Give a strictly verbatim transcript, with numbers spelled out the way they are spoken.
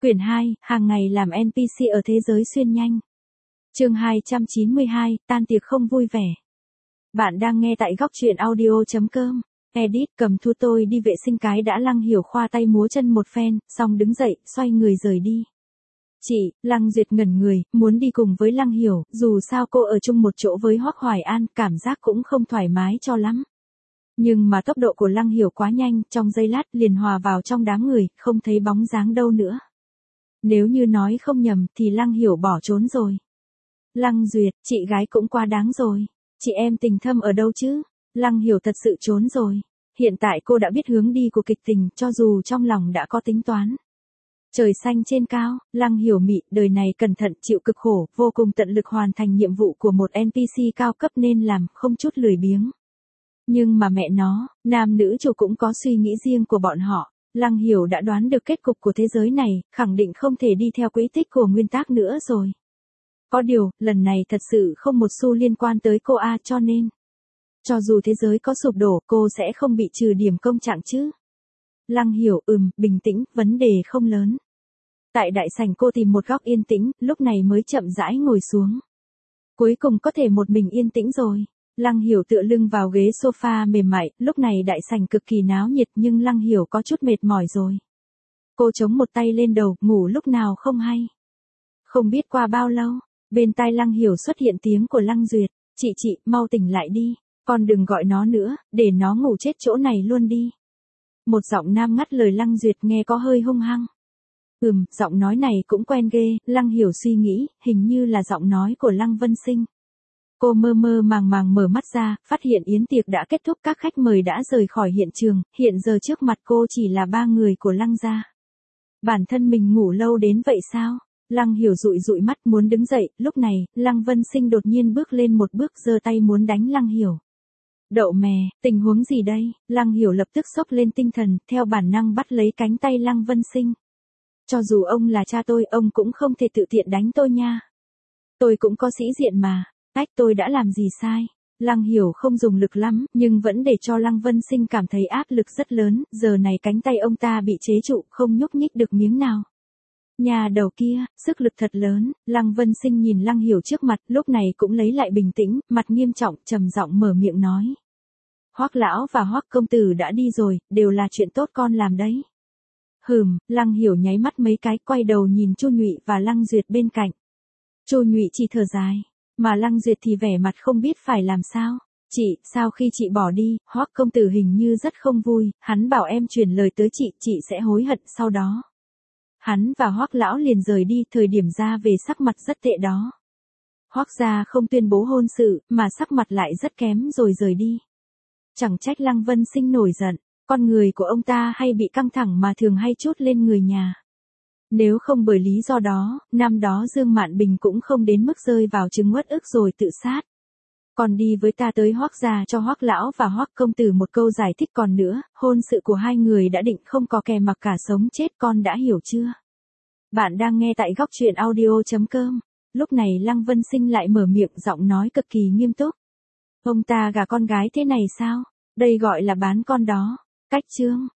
Quyển hai, hàng ngày làm en pê xê ở thế giới xuyên nhanh. Chương hai trăm chín mươi hai, tan tiệc không vui vẻ. Bạn đang nghe tại góc truyện audio chấm com. Edit cầm thu tôi đi vệ sinh cái đã. Lăng Hiểu khoa tay múa chân một phen, xong đứng dậy, xoay người rời đi. Chị, Lăng Duyệt ngẩn người, muốn đi cùng với Lăng Hiểu, dù sao cô ở chung một chỗ với Hoắc Hoài An, cảm giác cũng không thoải mái cho lắm. Nhưng mà tốc độ của Lăng Hiểu quá nhanh, trong giây lát liền hòa vào trong đám người, không thấy bóng dáng đâu nữa. Nếu như nói không nhầm thì Lăng Hiểu bỏ trốn rồi. Lăng Duyệt, chị gái cũng quá đáng rồi. Chị em tình thâm ở đâu chứ? Lăng Hiểu thật sự trốn rồi. Hiện tại cô đã biết hướng đi của kịch tình, cho dù trong lòng đã có tính toán. Trời xanh trên cao, Lăng Hiểu mị, đời này cẩn thận chịu cực khổ, vô cùng tận lực hoàn thành nhiệm vụ của một en pê xê cao cấp nên làm, không chút lười biếng. Nhưng mà mẹ nó, nam nữ chủ cũng có suy nghĩ riêng của bọn họ. Lăng Hiểu đã đoán được kết cục của thế giới này, khẳng định không thể đi theo quỹ tích của nguyên tắc nữa rồi. Có điều, lần này thật sự không một xu liên quan tới cô A cho nên. Cho dù thế giới có sụp đổ, cô sẽ không bị trừ điểm công trạng chứ. Lăng Hiểu, ừm, bình tĩnh, vấn đề không lớn. Tại đại sảnh cô tìm một góc yên tĩnh, lúc này mới chậm rãi ngồi xuống. Cuối cùng có thể một mình yên tĩnh rồi. Lăng Hiểu tựa lưng vào ghế sofa mềm mại, lúc này đại sảnh cực kỳ náo nhiệt nhưng Lăng Hiểu có chút mệt mỏi rồi. Cô chống một tay lên đầu, ngủ lúc nào không hay. Không biết qua bao lâu, bên tai Lăng Hiểu xuất hiện tiếng của Lăng Duyệt, chị chị, mau tỉnh lại đi, con đừng gọi nó nữa, để nó ngủ chết chỗ này luôn đi. Một giọng nam ngắt lời Lăng Duyệt nghe có hơi hung hăng. Ừm, giọng nói này cũng quen ghê, Lăng Hiểu suy nghĩ, hình như là giọng nói của Lăng Vân Sinh. Cô mơ mơ màng màng mở mắt ra, phát hiện yến tiệc đã kết thúc, các khách mời đã rời khỏi hiện trường, hiện giờ trước mặt cô chỉ là ba người của Lăng gia. Bản thân mình ngủ lâu đến vậy sao? Lăng Hiểu dụi dụi mắt muốn đứng dậy, lúc này, Lăng Vân Sinh đột nhiên bước lên một bước giơ tay muốn đánh Lăng Hiểu. Đậu mè, tình huống gì đây? Lăng Hiểu lập tức xốc lên tinh thần, theo bản năng bắt lấy cánh tay Lăng Vân Sinh. Cho dù ông là cha tôi, ông cũng không thể tự tiện đánh tôi nha. Tôi cũng có sĩ diện mà. Ách, tôi đã làm gì sai? Lăng Hiểu không dùng lực lắm, nhưng vẫn để cho Lăng Vân Sinh cảm thấy áp lực rất lớn, giờ này cánh tay ông ta bị chế trụ, không nhúc nhích được miếng nào. Nhà đầu kia, sức lực thật lớn, Lăng Vân Sinh nhìn Lăng Hiểu trước mặt, lúc này cũng lấy lại bình tĩnh, mặt nghiêm trọng, trầm giọng mở miệng nói. Hoắc lão và Hoắc công tử đã đi rồi, đều là chuyện tốt con làm đấy. Hừm, Lăng Hiểu nháy mắt mấy cái, quay đầu nhìn Chu Nhụy và Lăng Duyệt bên cạnh. Chu Nhụy chỉ thở dài. Mà Lăng Duyệt thì vẻ mặt không biết phải làm sao. Chị, sau khi chị bỏ đi, Hoắc công tử hình như rất không vui, hắn bảo em truyền lời tới chị, chị sẽ hối hận sau đó. Hắn và Hoắc lão liền rời đi, thời điểm ra về sắc mặt rất tệ đó. Hoắc gia không tuyên bố hôn sự, mà sắc mặt lại rất kém rồi rời đi. Chẳng trách Lăng Vân Sinh nổi giận, con người của ông ta hay bị căng thẳng mà thường hay trút lên người nhà. Nếu không bởi lý do đó, năm đó Dương Mạn Bình cũng không đến mức rơi vào chứng uất ức rồi tự sát. Còn đi với ta tới Hoắc gia cho Hoắc lão và Hoắc công tử một câu giải thích, còn nữa, hôn sự của hai người đã định không có kè mặc cả sống chết, con đã hiểu chưa? Bạn đang nghe tại góc truyện audio chấm com. Lúc này Lăng Vân Sinh lại mở miệng, giọng nói cực kỳ nghiêm túc. Ông ta gả con gái thế này sao? Đây gọi là bán con đó. Cách chương,